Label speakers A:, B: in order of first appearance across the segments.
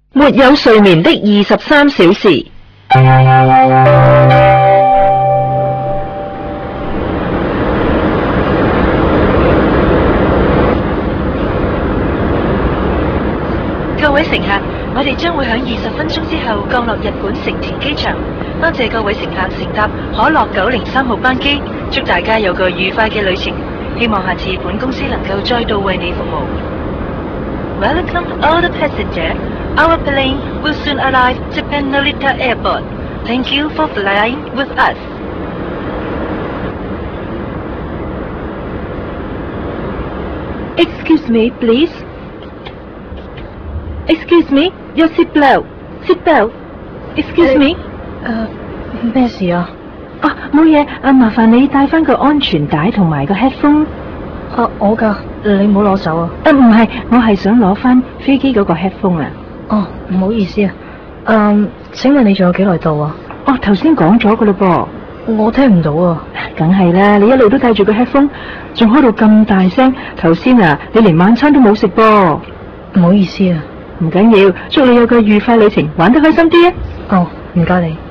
A: 沒有睡眠的23小時。
B: 各位乘客，我哋將會喺20分鐘之後降落日本成田機場。多謝各位乘客乘搭可樂903號班機，祝大家有個愉快嘅旅程。希望下次本公司能夠再度為你服務。Welcome all the passengers. Our plane will soon arrive Japan Narita Airport. Thank you for flying with us.
A: Excuse me, please. Excuse me, your seat belt. Seat belt. Excuse me.
C: 咩事啊？
A: 啊，冇嘢。麻煩你帶翻個安全帶同埋個 headphone。
C: 我㗎，你唔好攞走啊！
A: 唔係，我係想攞翻飛機嗰個 headphone 啊。
C: 哦，唔好意思啊。請問你仲有幾耐到啊？
A: 哦，頭先講咗㗎嘞噃。
C: 我聽唔到啊。
A: 梗係啦，你一路都帶住個 headphone，仲開到咁大聲。頭先啊，你連晚餐都冇食噃。
C: 唔好意思啊。
A: 唔緊要，祝你有個愉快旅程，玩得開心啲啊！
C: 哦，唔該你。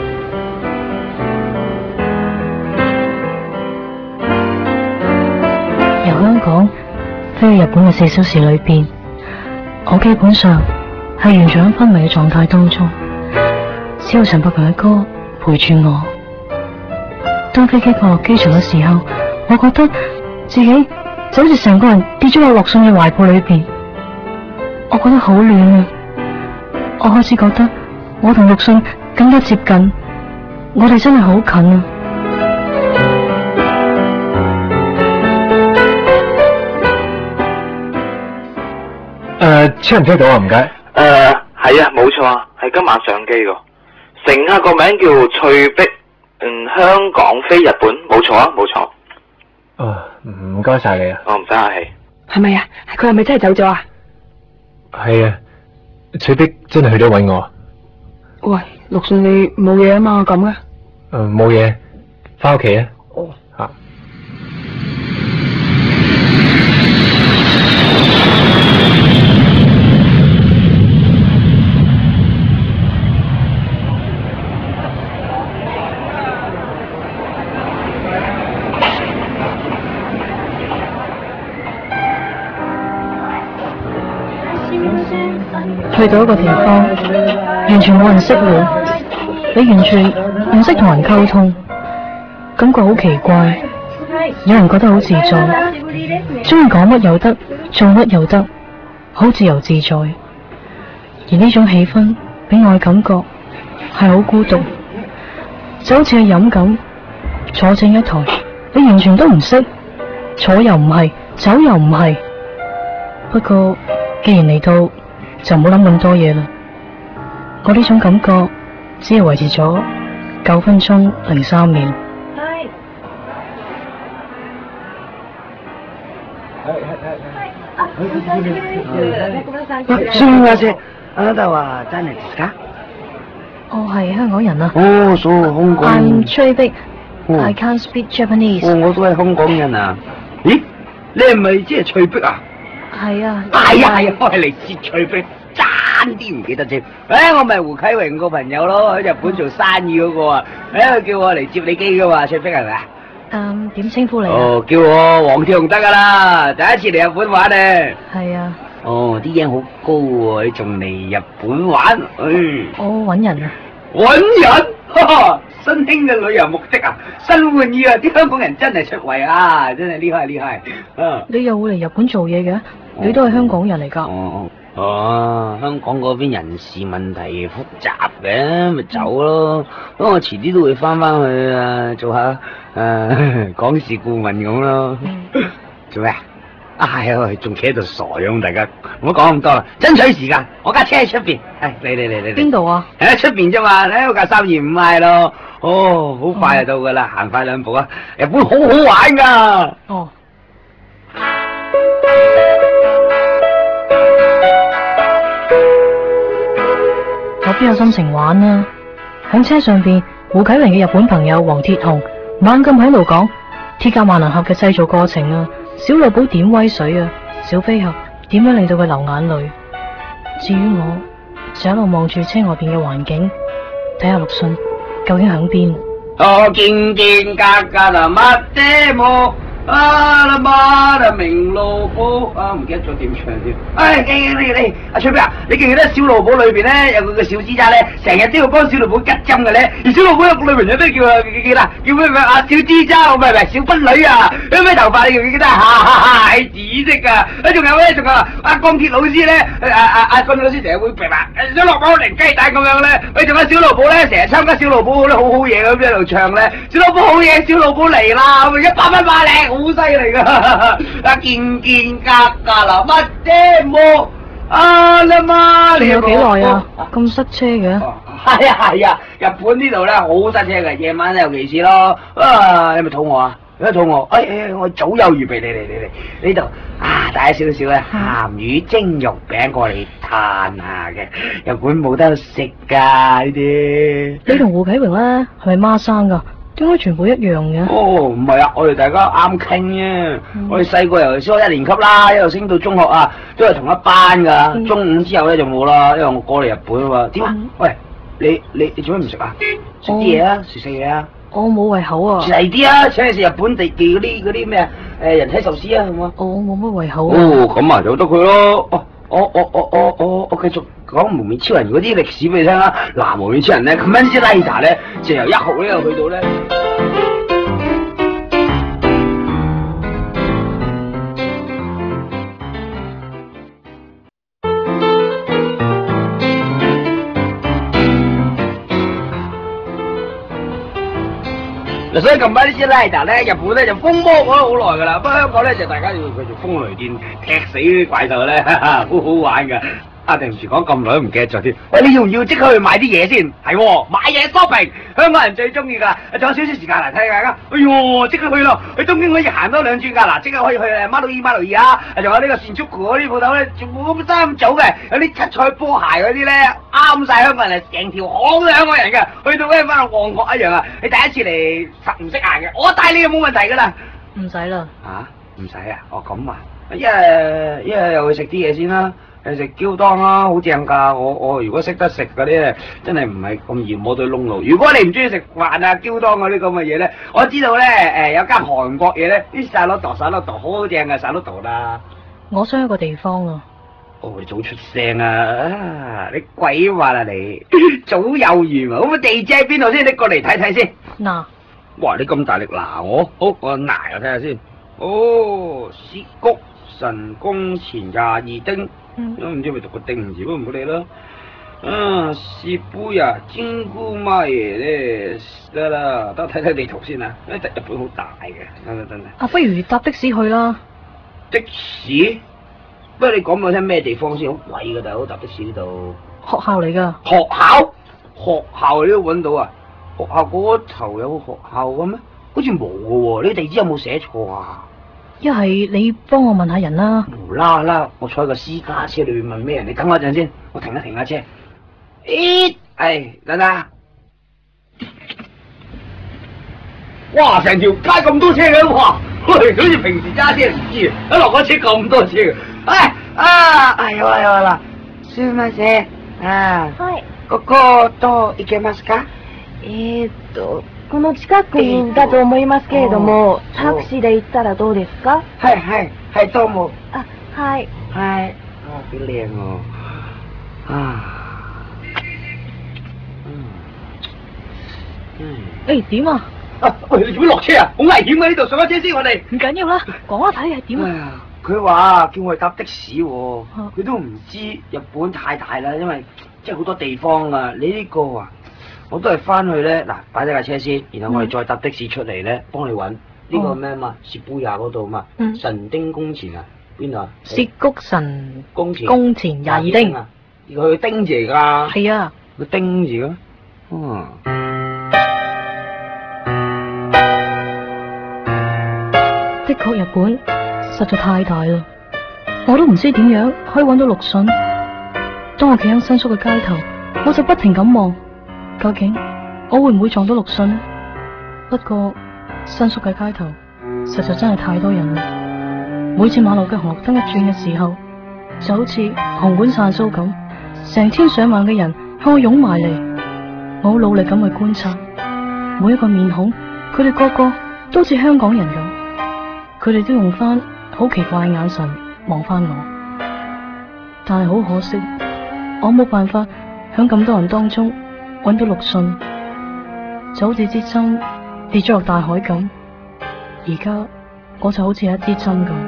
C: 由香港飛去日本嘅4小時裏邊，我基本上係完全喺昏迷嘅狀態當中，只有陳百強嘅歌陪住我。當飛機降落機場嘅時候，我覺得自己就好似成個人跌咗落陸遜嘅懷抱裏邊。我覺得好暖啊！我開始覺得我同陸遜更加接近，我哋真係好近啊！
D: 聽唔聽到啊？唔該。
E: 係啊，冇錯啊，係今晚上機個。乘客個名叫翠碧，香港飛日本，冇錯啊，冇錯。
D: 唔該晒你啊。
E: 唔使客氣。
A: 係咪啊？佢係咪真係走咗啊？
D: 係啊，翠碧真係去咗搵我。
A: 喂，陸遜你冇嘢啊嘛？咁嘅？
D: 冇嘢，翻屋企啊。
A: 哦。
D: 吓。
C: 去到一個地方，完全冇人識你，你完全唔識同人溝通，感覺好奇怪。有人覺得好自在，中意講乜又得，做乜又得，好自由自在。而呢種氣氛俾我嘅感覺係好孤獨，就好似係飲咁，坐正一台，你完全都唔識，坐又唔係，走又唔係。不過既然嚟到，就唔好諗咁多嘢啦。我呢種感覺只係維持咗9分鐘03秒。
F: すみません、あなたは誰ですか？
C: 我係香港人啊。
F: 哦，そう、香港。
C: I'm Trey I can't speak Japanese。
F: 我都係香港人啊。咦，你係咪即係翠碧啊？
C: 係啊。
F: 係啊，我係嚟接翠碧，爭啲唔記得添。我咪胡啟榮個朋友咯，喺日本做生意嗰個啊。佢叫我嚟接你機噶嘛，翠碧係咪啊？
C: 點稱呼你啊？
F: 哦，叫我黃鐵雄得噶啦，第一次嚟日本玩啊。
C: 係啊。
F: 哦，啲嘢好高喎，你仲嚟日本玩？
C: 我揾人啊。
F: 揾人？哈哈，新興嘅旅遊目的啊，新玩意啊！啲香港人真係出位啊，真係厲害厲害。
C: 你又會嚟日本做嘢嘅？你都係香港人嚟㗎。
F: 香港嗰邊人事問題複雜嘅，咪走咯。不過我遲啲都會翻去啊，做下港事顧問咁咯。做咩啊？係啊，仲企喺度傻樣，大家唔好講咁多啦，爭取時間。我架車喺出邊，嚟。
C: 邊度啊？
F: 喺出邊啫嘛，喺我架325嗌咯。哦，好快就到噶啦，行快2步啊！日本好好玩噶。
C: 哦。我邊有心情玩啊？喺車上邊，胡啟榮嘅日本朋友黃鐵雄猛咁喺度講鐵甲萬能俠嘅製造過程啊，小綠寶點威水啊，小飛俠點樣令到佢流眼淚。至於我， 就一路望住車外邊嘅環境，睇下陸遜究竟響邊。
F: 我見見格格啦，乜啫冇。啦媽啦明路寶唔記得咗點唱添。你阿翠碧啊，你記唔記得小露寶裏邊咧有個小資渣咧，成日都要幫小露寶吉針嘅咧？而小露寶有個女朋友都叫咩名啊？小資渣，唔係小賓女啊！咩頭髮你記唔記得？係紫色噶。仲有阿鋼鐵老師咧，阿鋼鐵老師成日會譬如想落包零雞蛋咁樣咧。仲有小露寶咧，成日參加小露寶嗰啲好好嘢咁一路唱咧。小露寶好嘢，小露寶嚟啦，100蚊買靚。好犀利噶！啊見格格啦，乜啫冇啊啦媽！
C: 你有幾耐啊？咁塞車嘅？
F: 係啊，日本呢度咧好塞車嘅，夜晚尤其是咯。你咪肚餓啊？如果肚餓，我早有預備嚟呢度啊，帶少少咧鹹魚蒸肉餅過嚟嘆下嘅。日本冇得食㗎呢啲。
C: 你同胡啟榮咧係咪孖生㗎？點解全部一樣嘅？
F: 唔係啊，我哋大家啱傾啫。我哋細個由小學1年級啦，一路升到中學啊，都係同一班噶。中午之後咧就冇啦，因為我過嚟日本啊嘛。點啊？喂，你做咩唔食啊？食啲嘢啊，食嘢啊。
C: 我冇胃口啊。
F: 嚟啲啊，請你食日本地嗰啲咩人體壽司啊，好冇？
C: 我冇乜胃口啊。
F: 咁啊，由得佢咯。我繼續講幪面超人嗰啲歷史俾你聽啦。嗱，幪面超人咧 Kamen Rider 咧，就由1號呢度去到咧。所以近排呢啲 Rider 咧，日本咧就風魔講咗好耐噶啦，不過香港咧就大家要繼續風雷電踢死啲怪獸咧，好好玩噶。對唔住，講咁耐都唔記得咗添。喂，你要唔要即刻去買啲嘢先？係，買嘢 shopping，香港人最中意噶。仲有少少時間嚟睇下噶。哎呦，即刻去咯！去東京可以行多2轉噶。嗱，即刻可以去馬路二啊！仲有呢個善足谷嗰啲鋪頭咧，全部咁3組嘅，有啲七彩波鞋嗰啲咧，啱晒香港人嚟，成條巷都係香港人嘅。去到咧翻旺角一樣啊！你第一次嚟實唔識行嘅，我帶你就冇問題噶啦。
C: 唔使啦。
F: 唔使啊？咁啊？一係又去食啲嘢先啦。食膠當啦，好正噶！我如果識得食嗰啲咧，真係唔係咁易摸到窿路。如果你唔中意食飯啊、膠當嗰啲咁嘅嘢咧，我知道咧，有間韓國嘢咧，啲沙律度好正嘅沙律度啦。
C: 我想一個地方啊。
F: 你早出聲啊！你鬼話啦你，早有緣啊！咁地址喺邊度先？你過嚟睇睇先。
C: 嗱。
F: 哇！你咁大力嗱我，好我嗱我睇下先。涉谷神宮前22丁。都唔知咪讀個丁字，不過唔好理啦。澀谷呀，金菇乜嘢咧？得啦，等我睇睇地圖先啊。日本好大嘅，等。
C: 不如搭的士去啦。
F: 的士？不過你講俾我聽咩地方先？好貴噶，大佬搭的士呢度。
C: 學校嚟噶。
F: 學校你都揾到啊？學校嗰頭有學校嘅咩？好似冇嘅喎，你地址有冇寫錯啊？
C: 一係你幫我問下人啦。
F: 無啦啦，我坐喺個私家車裏面問咩人？你等我一陣先，我停下車。等等。哇！成條街咁多車嘅，哇！好似平時揸車唔知，一落嗰車咁多車嘅。有啦。すみません。はい。ここと行けますか？
G: この近くだと思いますけれども、タクシーで行ったらどうですか？
F: はい、どうも。
G: はい。
F: 幾靚
C: 點啊？
F: 喂，你做咩落車啊？好危險嘅呢度，上咗車先我哋。
C: 唔緊要啦，講下睇係點啊？
F: 佢話叫我去搭的士喎，佢都唔知日本太大啦，因為即係好多地方啊。你呢個啊？我都係翻去咧，嗱，擺低架車先，然後我哋再搭的士出嚟咧，幫你揾呢個咩嘛，澀谷呀嗰度嘛，神丁宮前啊，邊度啊？
C: 澀谷神
F: 宮前
C: 22丁
F: 啊，佢丁字嚟噶。
C: 係啊，
F: 個丁字嘅。
C: 的確日本實在太大啦，我都唔知點樣可以揾到陸遜。當我企喺新宿嘅街頭，我就不停咁望。究竟我會唔會撞到陸遜呢？不過新宿嘅街頭實在真係太多人啦，每次馬路嘅紅綠燈一轉嘅時候，就好似紅館散 show 咁， 成千上萬嘅人向我湧埋嚟，我好努力咁去觀察每一個面孔，佢哋個個都似香港人咁，佢哋都用翻好奇怪嘅眼神望翻我，但係好可惜，我冇辦法響咁多人當中揾到陸遜，就好似支針跌咗落大海咁，而家我就好似一支針咁。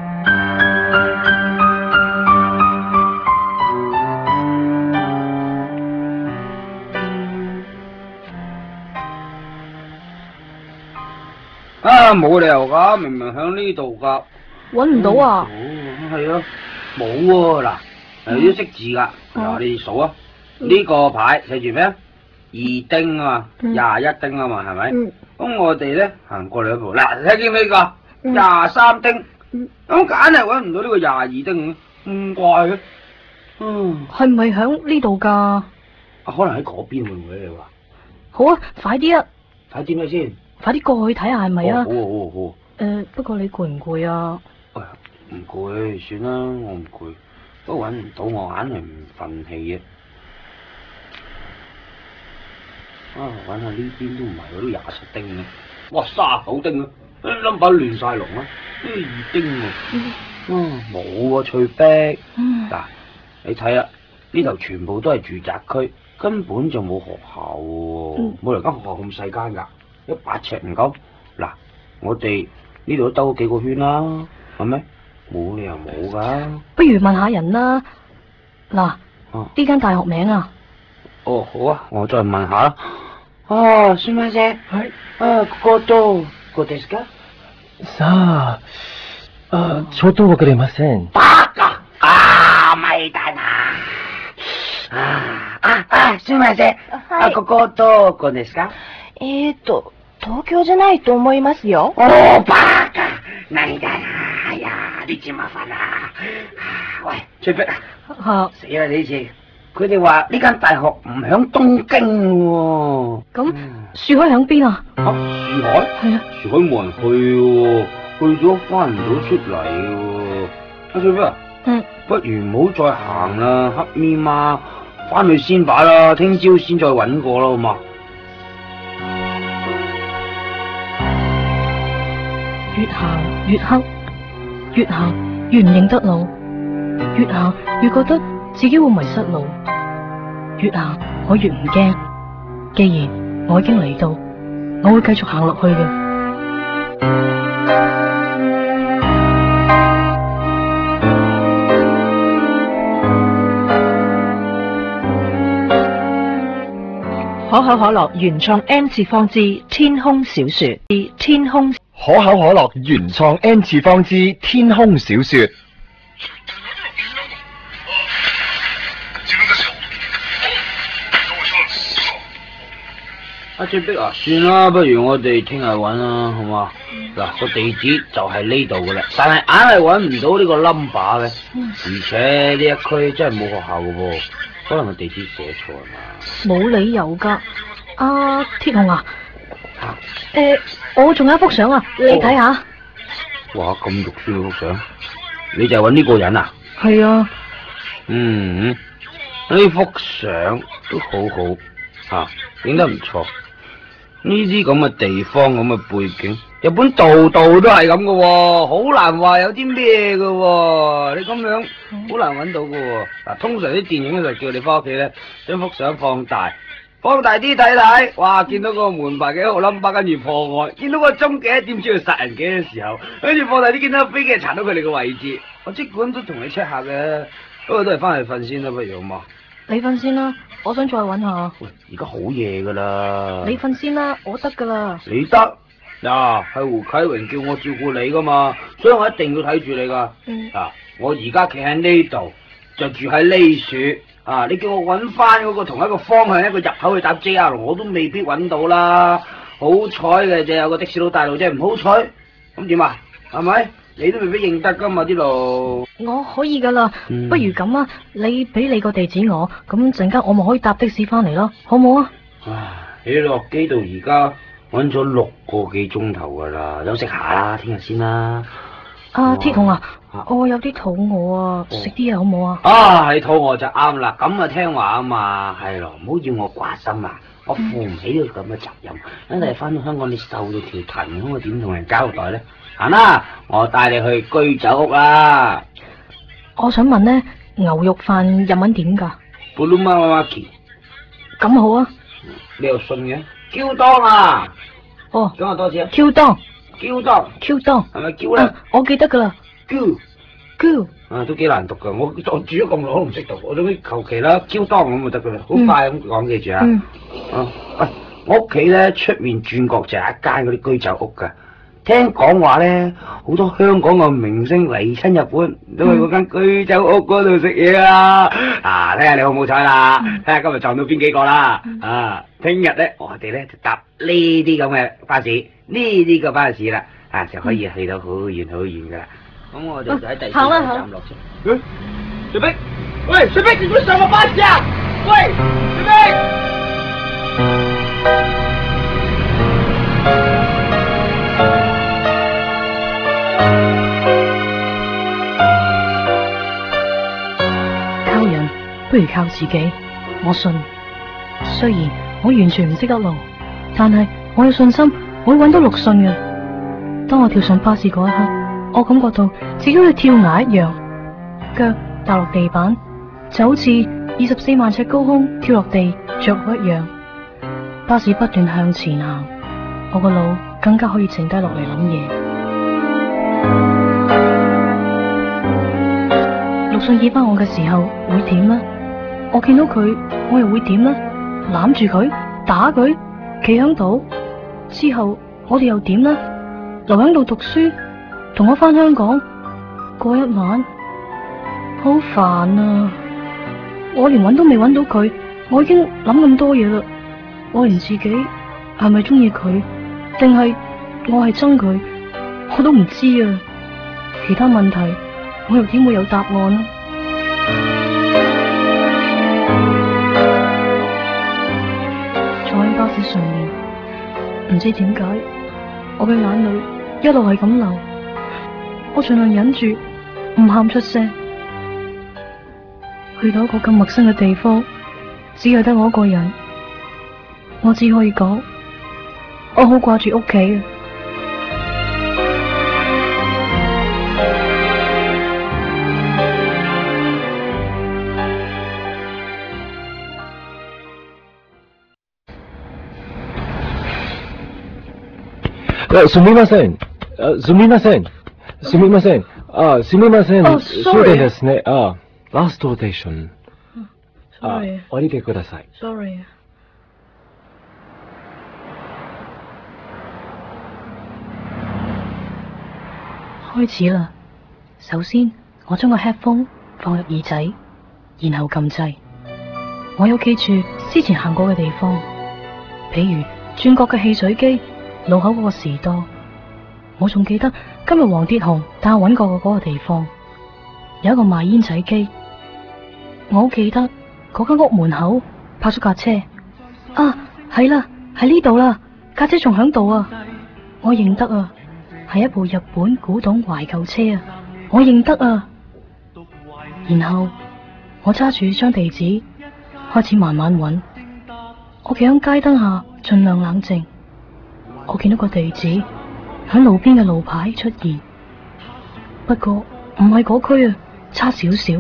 F: 啊，冇理由噶，明明響呢度噶。
C: 揾唔到啊？
F: 係啊，冇喎。嗱，要識字噶。嗱，你數啊，呢個牌寫住咩啊？2丁啊嘛，21丁啊嘛，係咪？咁我哋咧行過2步，嗱，睇見呢個23丁，咁梗係揾唔到呢個22丁，咁怪嘅。
C: 係唔係響呢度噶？
F: 啊，可能喺嗰邊會唔會你話？
C: 好啊，快啲啊！
F: 睇啲咩先？
C: 快啲過去睇下係咪啊？
F: 好。
C: 不過你攰唔攰啊？
F: 唔攰，算啦，我唔攰，都揾唔到，我硬係唔忿氣嘅。揾下呢邊都唔係，嗰啲20丁嘅，哇39丁啊，number亂晒龍啊，呢2丁喎，冇啊翠碧，嗱，你睇下呢頭全部都係住宅區，根本就冇學校喎，冇嚟間學校咁細間㗎，100尺唔夠。嗱，我哋呢度都兜咗幾個圈啦，係咪？冇理由冇㗎。
C: 不如問下人啦。嗱，呢間大學名啊？
F: 好啊，我再問下啦。すみません。ここどこですか？
D: さあ、ちょっとわかりません。
F: バカ！ไม่ได้な。すみません。ここどこですか？
G: 東京じゃないと思いますよ。
F: バカ！何だな。哎呀，你真麻煩啦。喂，翠碧啊，死啦呢次！佢哋話呢間大學唔響東京喎。
C: 咁樹海響邊啊？
F: 樹海？
C: 係啊。
F: 樹海冇人去喎，去咗翻唔到出嚟喎。阿翠碧啊，不如唔好再行啦，黑咪媽，翻去先把啦，聽朝先再搵過啦，好嘛？
C: 越行越黑，越行越唔認得路，越行越覺得自己會迷失路，越行我越唔驚。既然我已經嚟到，我會繼續行落去嘅。
B: 可口可樂原創 N 次方之天空小說之天空。
H: 可口可樂原創 N 次方之天空小說。
F: 阿翠碧啊，算啦，不如我哋聽日揾啦，好嘛？嗱，個地址就係呢度噶啦，但係硬係揾唔到呢個 number 嘅，而且呢一區真係冇學校嘅噃，可能個地址寫錯啊嘛。
C: 冇理由噶，阿鐵雄啊，我仲有一幅相啊，你睇下。
F: 哇，咁肉酸嘅幅相，你就係揾呢個人啊？
C: 係啊。
F: 呢幅相都好好，影得唔錯。呢啲咁嘅地方咁嘅背景，日本度度都係咁嘅喎，好難話有啲咩嘅喎，你咁樣好難揾到嘅喎。嗱，通常啲電影咧就叫你翻屋企咧，將幅相放大啲睇睇，哇，見到個門牌幾號 number，跟住破案，見到個鐘幾多點知佢殺人嘅時候，跟住放大啲見到飛機查到佢哋嘅位置，我即管都同你 check 下嘅，不過都係翻去瞓先啦，不如好嘛？
C: 你瞓先啦，我想再揾下。
F: 喂，而家好夜噶啦。
C: 你瞓先啦，我得噶啦。
F: 你得嗱，係胡啟榮叫我照顧你噶嘛，所以我一定要睇住你噶。我而家企喺呢度，就住喺呢處。你叫我揾翻嗰個同一個方向一個入口去搭 JR， 我都未必揾到啦。好彩嘅就有個的士佬帶路啫，唔好彩咁點啊？係咪？你都未必認得噶嘛啲路。
C: 我可以噶啦，不如咁啊，你俾你個地址我，咁陣間我咪可以搭的士翻嚟咯，好唔好啊？
F: 你落機到而家揾咗6個幾鐘頭噶啦，休息下啦，聽日先啦。
C: 啊，鐵雄啊，我有啲肚餓啊，食啲嘢好唔好啊？
F: 啊，你肚餓就啱啦，咁啊聽話啊嘛，係咯，唔好要我掛心啊，我負唔起呢個咁嘅責任。一嚟翻到香港你瘦到條藤咁，我點同人交代咧？行啦，我帶你去居酒屋啦。
C: 我想問呢，牛肉飯日文點㗎？
F: 布魯馬馬奇。
C: 咁好啊。
F: 你又信嘅？Q 當啊！
C: 哦，
F: 講下多次啊
C: ！Q 當
F: ，Q 當
C: ，Q 當，
F: 係咪 Q 咧？
C: 我記得㗎啦。Q
F: 啊，都幾難讀㗎，我住咗咁耐都唔識讀，我總之求其啦，Q 當咁就得㗎啦，好快咁講，記住啊！喂，我屋企咧出面轉角就係一間嗰啲居酒屋㗎。聽講話咧，好多香港嘅明星嚟親日本，都去嗰間居酒屋嗰度食嘢啊！啊，睇下你好唔好彩啦，睇下今日撞到邊幾個啦！啊，聽日咧，我哋咧就搭呢啲咁嘅巴士，呢啲嘅巴士啦，啊就可以去到好遠好遠噶啦。咁我哋就喺第四個站落車。水碧，喂，水碧，你做咩上個巴士啊？喂，水碧。
C: 靠人不如靠自己，我信。雖然我完全唔識得路，但係我有信心我會搵到陸遜嘅。當我跳上巴士嗰一刻，我感覺到自己好似跳崖一樣，腳踏落地板就好似24萬尺高空跳落地着陸一樣。巴士不斷向前行，我個腦更加可以靜低落嚟諗嘢。陸遜見翻我嘅時候會點呢？我見到佢，我又會點呢？攬住佢，打佢，企喺度之後，我哋又點呢？留喺度讀書，同我翻香港過一晚，好煩啊！我連搵都未搵到佢，我已經諗咁多嘢啦。我連自己係咪中意佢，定係我係憎佢，我都唔知啊。其他問題我又點會有答案呢？坐喺巴士上面，唔知點解我嘅眼淚一路係咁流，我盡量忍住唔喊出聲。去到一個咁陌生嘅地方，只係得我一個人，我只可以講，我好掛住屋企啊！
D: すみません。すみません。すみません。すみません。そうですね。ラストローテーション。降りてください。
C: Sorry。開始啦。首先，我將個 headphone 放入耳仔，然後撳掣。我有記住之前行過嘅地方，譬如轉角嘅汽水機。路口嗰個士多，我仲記得今日黃鐵雄帶我搵過嘅嗰個地方，有一個賣煙仔機。我好記得嗰間屋門口泊咗架車，啊，係啦，喺呢度啦，架車仲響度啊，我認得啊，係一部日本古董懷舊車啊，我認得啊。然後我揸住張地址開始慢慢搵，我企喺街燈下盡量冷靜。我見到個地址喺路邊嘅路牌出現，不過唔係嗰區啊，差少少。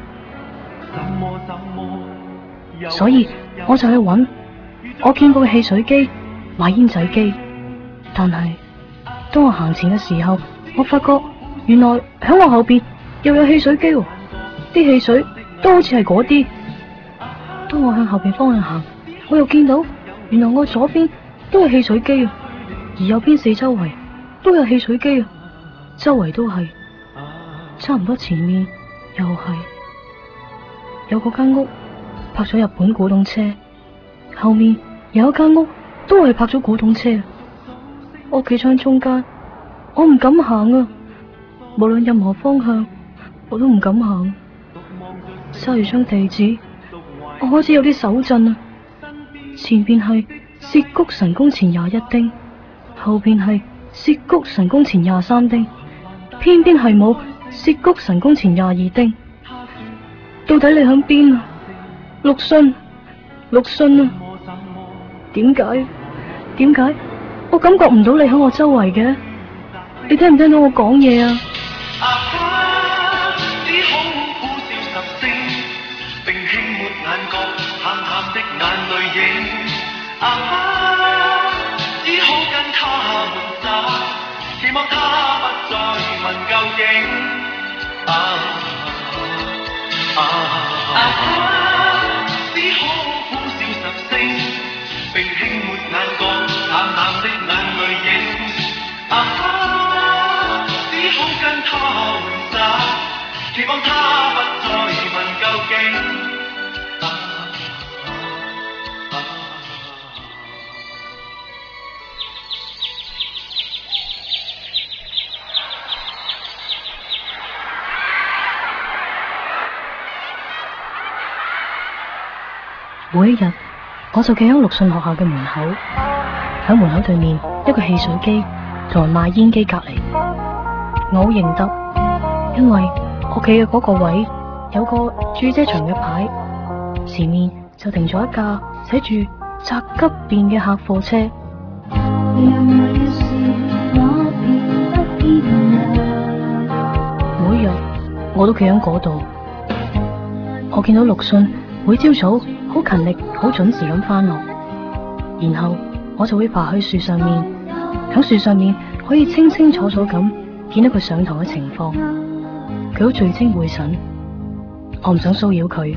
C: 所以我就去揾我見過嘅汽水機、賣煙仔機，但係當我行前嘅時候，我發覺原來喺我後邊又有汽水機喎，啲汽水都好似係嗰啲。當我向後邊方向行，我又見到原來我左邊都係汽水機啊。而右邊四周圍都有汽水機啊，周圍都係，差唔多前面又係，有嗰間屋泊咗日本古董車，後面有一間屋都係泊咗古董車。我企喺中間，我唔敢行啊，無論任何方向我都唔敢行。揸住張地址，我開始有啲手震啊。前邊係涉谷神宮前21丁。後邊係涉谷神宮前23丁， 偏偏係冇涉谷神宮前22丁。到底你響邊啊？陸遜，陸遜啊！點解我感覺唔到你喺我周圍嘅？你聽唔聽到我講嘢啊？
I: 只好苦笑10聲，並輕抹眼角淡淡的眼淚影。只好跟他們走，期望他不再問究竟。只好苦笑10聲，並輕抹眼角淡淡的眼淚影。只好跟他們走，期望他不再問究竟。
C: 每一日，我就企喺陸遜學校嘅門口，喺門口對面一個汽水機同埋賣煙機隔籬。我好認得，因為我企嘅嗰個位有個駐車場嘅牌，前面就停咗一架寫住宅急便嘅客貨車。每日我都企喺嗰度，我見到陸遜每朝早好勤力、好準時咁返學，然後我就會爬去樹上面，喺樹上面可以清清楚楚咁見到佢上堂嘅情況。佢好聚精會神，我唔想騷擾佢。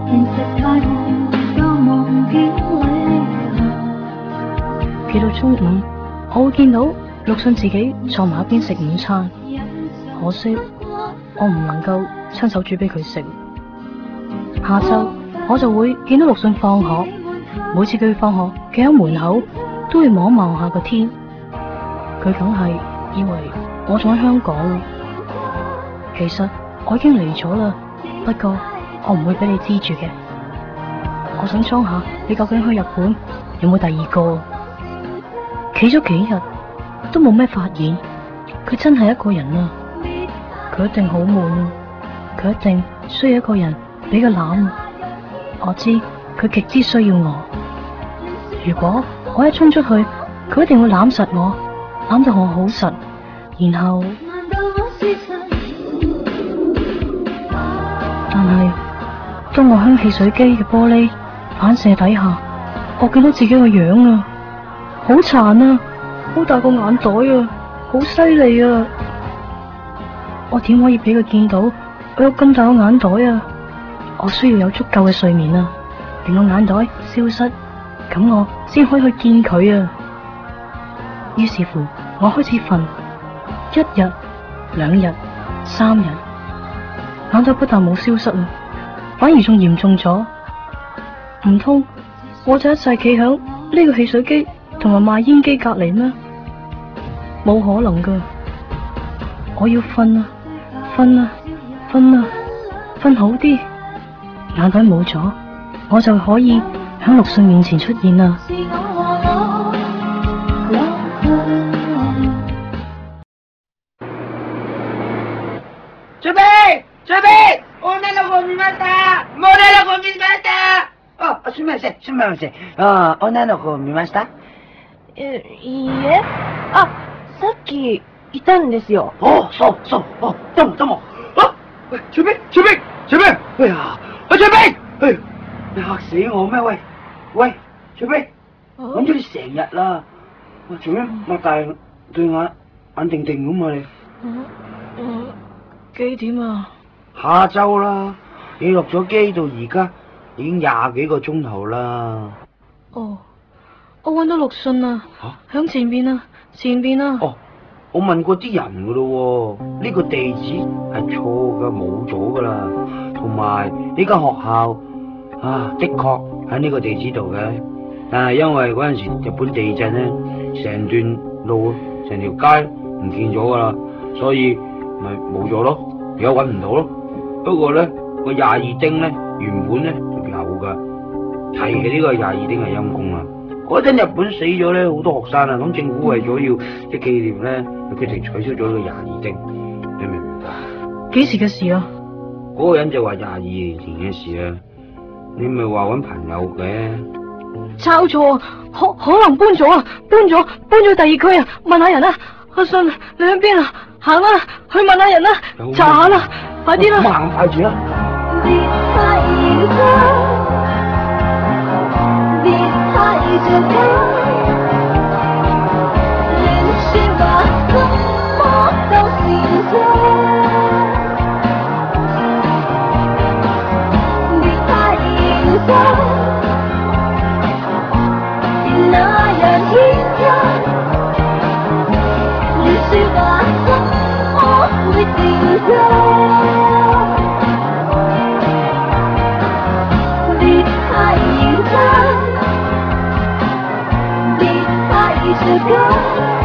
C: 企到中午，我會見到陸遜自己坐埋一邊食午餐，可惜我唔能夠親手煮俾佢食。下晝我就會見到陸遜放學，每次佢放學企喺門口都會望望下個天，佢梗係以為我仲喺香港。其實我已經嚟咗啦，不過我唔會俾你知住嘅。我想裝下你究竟去日本有冇第二個。企咗幾日都冇咩發現，佢真係一個人啊！佢一定好悶啊！佢一定需要一個人俾佢攬。我知佢極之需要我。如果我一衝出去，佢一定會攬實我，攬到我好實，然後但係當我響汽水機嘅玻璃反射底下，我見到自己個樣啊，好殘啊，好大個眼袋啊，好犀利啊！我點可以俾佢見到我有咁大個眼袋啊？我需要有足夠嘅睡眠啊，令我眼袋消失，咁我先可以去見佢啊。於是乎，我開始瞓，1日、2日、3日，眼袋不但冇消失啊，反而仲嚴重咗。唔通我就一世企響呢個汽水機同埋賣煙機隔籬咩？冇可能噶！我要瞓啊，瞓啊，瞓啊，瞓好啲。眼袋冇咗，我就可以喺陸遜面前出現啦。
F: 準備女の子見ました。女の子見ました。あ、すみません、すみません。あ、女の子見ました？
G: いいえ。あ、さっきいたんですよ。
F: 哦，そう。哦，どうも。啊，隨便。哎呀，隨便。哎，你嚇死我咩？喂，隨便。揾咗你成日啦。哇，做咩擘大對眼定咁啊你？
C: 幾點啊？
F: 下晝啦，你落咗機到而家已經20幾個鐘頭啦。
C: 哦，我揾到陸遜啊，響前邊啊。
F: 哦，我問過啲人噶咯，呢個地址係錯噶，冇咗噶啦。同埋呢間學校啊，的確喺呢個地址度嘅，但係因為嗰陣時日本地震咧，成段路成條街唔見咗噶啦，所以咪冇咗咯，而家揾唔到咯。不過咧個22丁咧原本咧就有噶，提嘅呢個22丁係陰公啦。嗰陣日本死咗咧好多學生啊，咁政府為咗要即紀念咧，就決定取消咗呢個22丁。 你明唔明白？
C: 幾時嘅事啊？
F: 嗰個人就話22年前嘅事啊，你咪話搵朋友嘅。
C: 抄錯，可能搬咗啊，搬咗第二區啊，問下人啦。阿信，你喺邊啊？行啦，去問下人啦，查下啦，快啲啦！
F: 慢快住啦！
J: 别太认真，别太认真。